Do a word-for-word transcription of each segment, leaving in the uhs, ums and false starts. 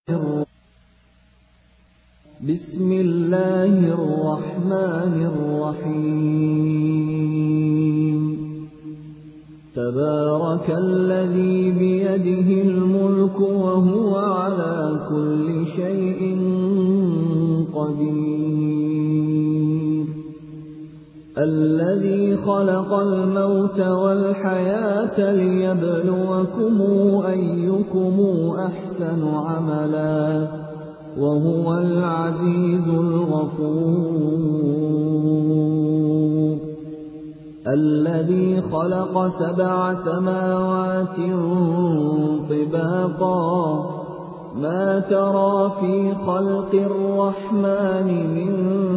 بسم الله الرحمن الرحيم تبارك الذي بيده الملك وهو على كل شيء قدير الذي خلق الموت والحياة ليبلوكم أيكم أحسن عملا وهو العزيز الغفور الذي خلق سبع سماوات طباقا ما ترى في خلق الرحمن من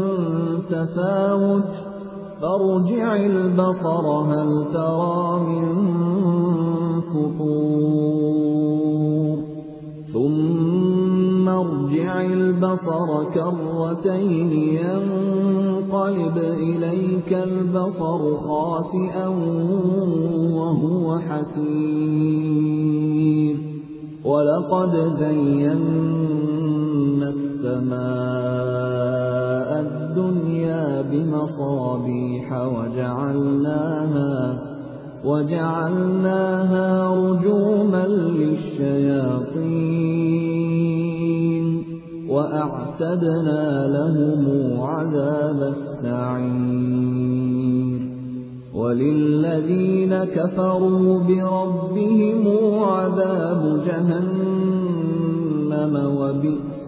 تفاوت فارجع البصر هل ترى من فطور ثم ارجع البصر كرتين ينقلب إليك البصر خاسئا وهو حسير ولقد زينا السماء الدنيا بمصابيح وجعلناها وجعلناها رجوما للشياطين وأعتدنا لهم عذاب السعير وللذين كفروا بربهم عذاب جهنم وبئس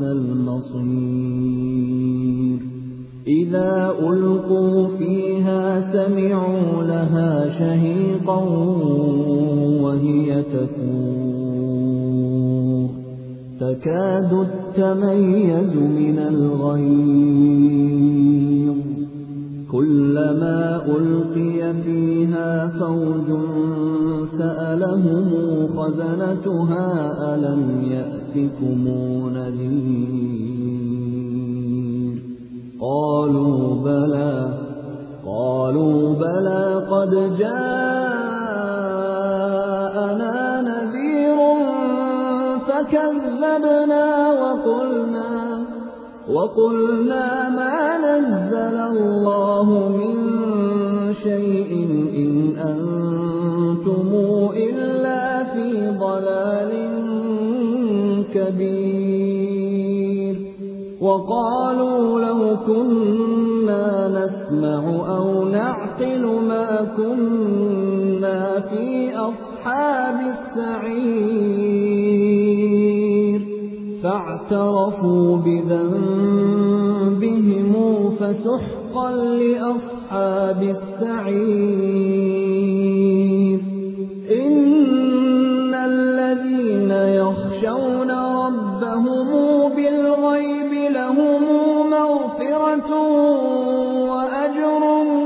المصير إذا ألقوا فيها سمعوا لها شهيقا وهي تفور تكاد تميز من الغيظ كلما ألقي فيها فوج سألهم خزنتها ألم يأتكم نذير قالوا بلى قالوا بلى قد جاءنا نذير فكذبنا وقلنا وقلنا ما نزل الله من شيء إن أنتم إلا في ضلال كبير وقالوا لو كنا نسمع أو نعقل ما كنا في أصحاب السعير فاعترفوا بذنبهم فسحقا لأصحاب السعير إن الذين يخشون ربهم بالغيب لهم مغفرة وأجر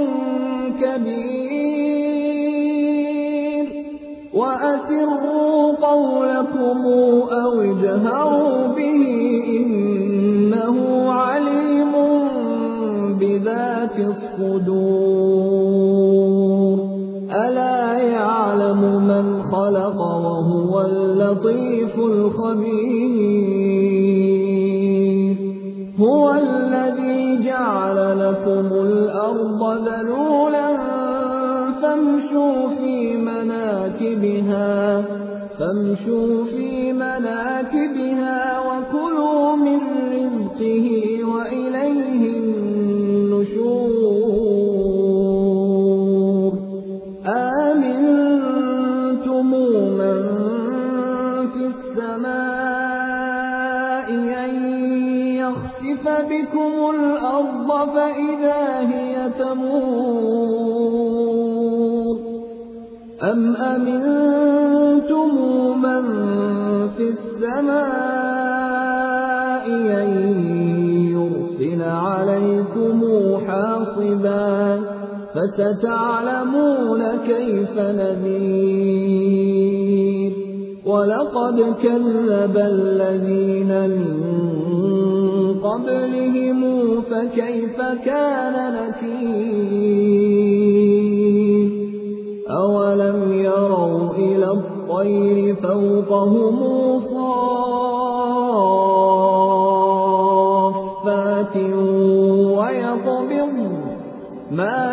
كبير وأسروا قولكم أو اجهروا به إنه عليم بذات الصدور ألا يعلم من خلق وهو اللطيف الخبير هو الذي جعل لكم الأرض ذلولا فامشوا في مناكبها فامشوا في مناكبها وكلوا من رزقه وإليه النشور آمنتم من في السماء أن يخسف بكم الأرض فإذا هي تمور أم أمنتم من في السماء أن يرسل عليكم حاصبا فستعلمون كيف نذير ولقد كذب الذين من قبلهم فكيف كان نكير أولم يروا إلى الطير فوقهم صافات ما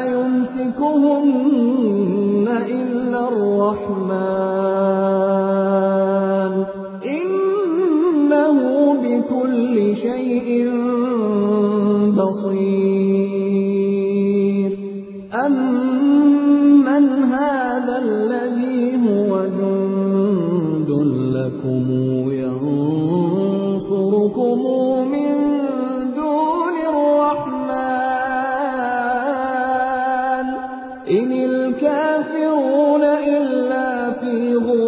يمسكهن إلا الرحمن إنه بكل شيء بصير. أمن هذا الذي هو جند لكم ينصركم من دون الرحمن إن الكافرون إلا في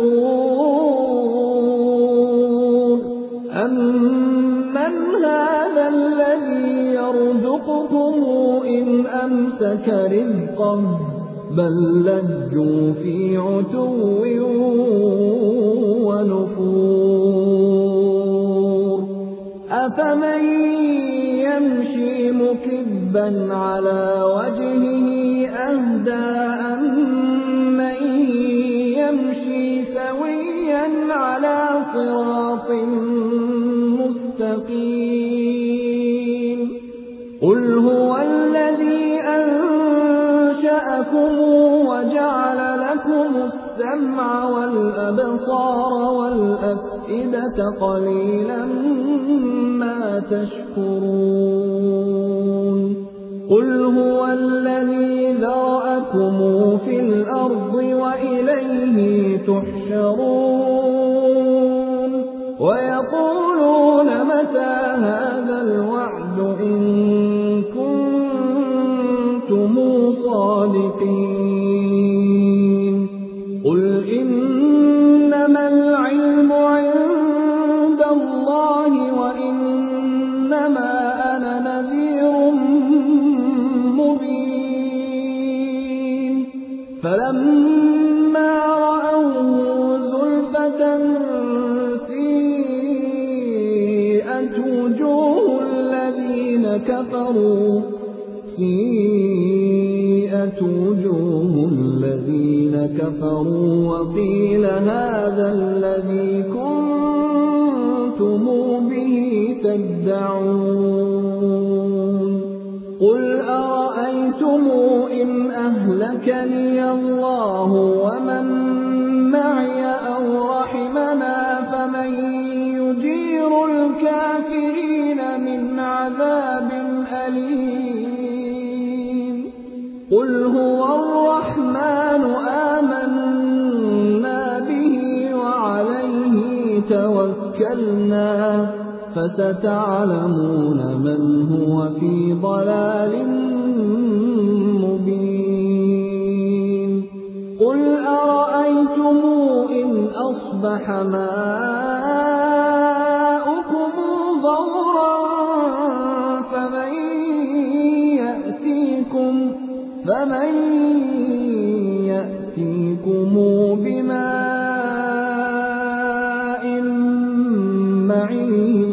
غرور. أمن هذا الذي يرزقكم إن أمسك رزقه بل لجوا في عتو ونفور. أفمن يمشي مكبا على وجهه أهدى أمن يمشي سويا على صراط مستقيم. قل هو الذي أنشأكم وجعل لكم السمع والأبصار والأفئدة قليلا ما تشكرون. قل هو الذي ذرأكم في الأرض وإليه تحشرون. ويقولون متى هذا الوعد إن كنتم صادقين. قل إنما العلم عند الله وإنما أنا نذير مبين. فلما رأوه زلفة سيئت وجوه الذين كفروا سيئت وجوه الذين كفروا وقيل هذا الذي كنتم به تدعون. قل أرأيتم إن أهلكني الله ومن معي أو رحمنا فمن يجير الكافرين من عذاب أليم. قل هو الرحمن آمنا به وعليه توكلنا فستعلمون من هو في ضلال مبين. قل أرأيتم إن أصبح ماؤكم غورا فمن يأتيكم فمن يأتيكم بماء معين.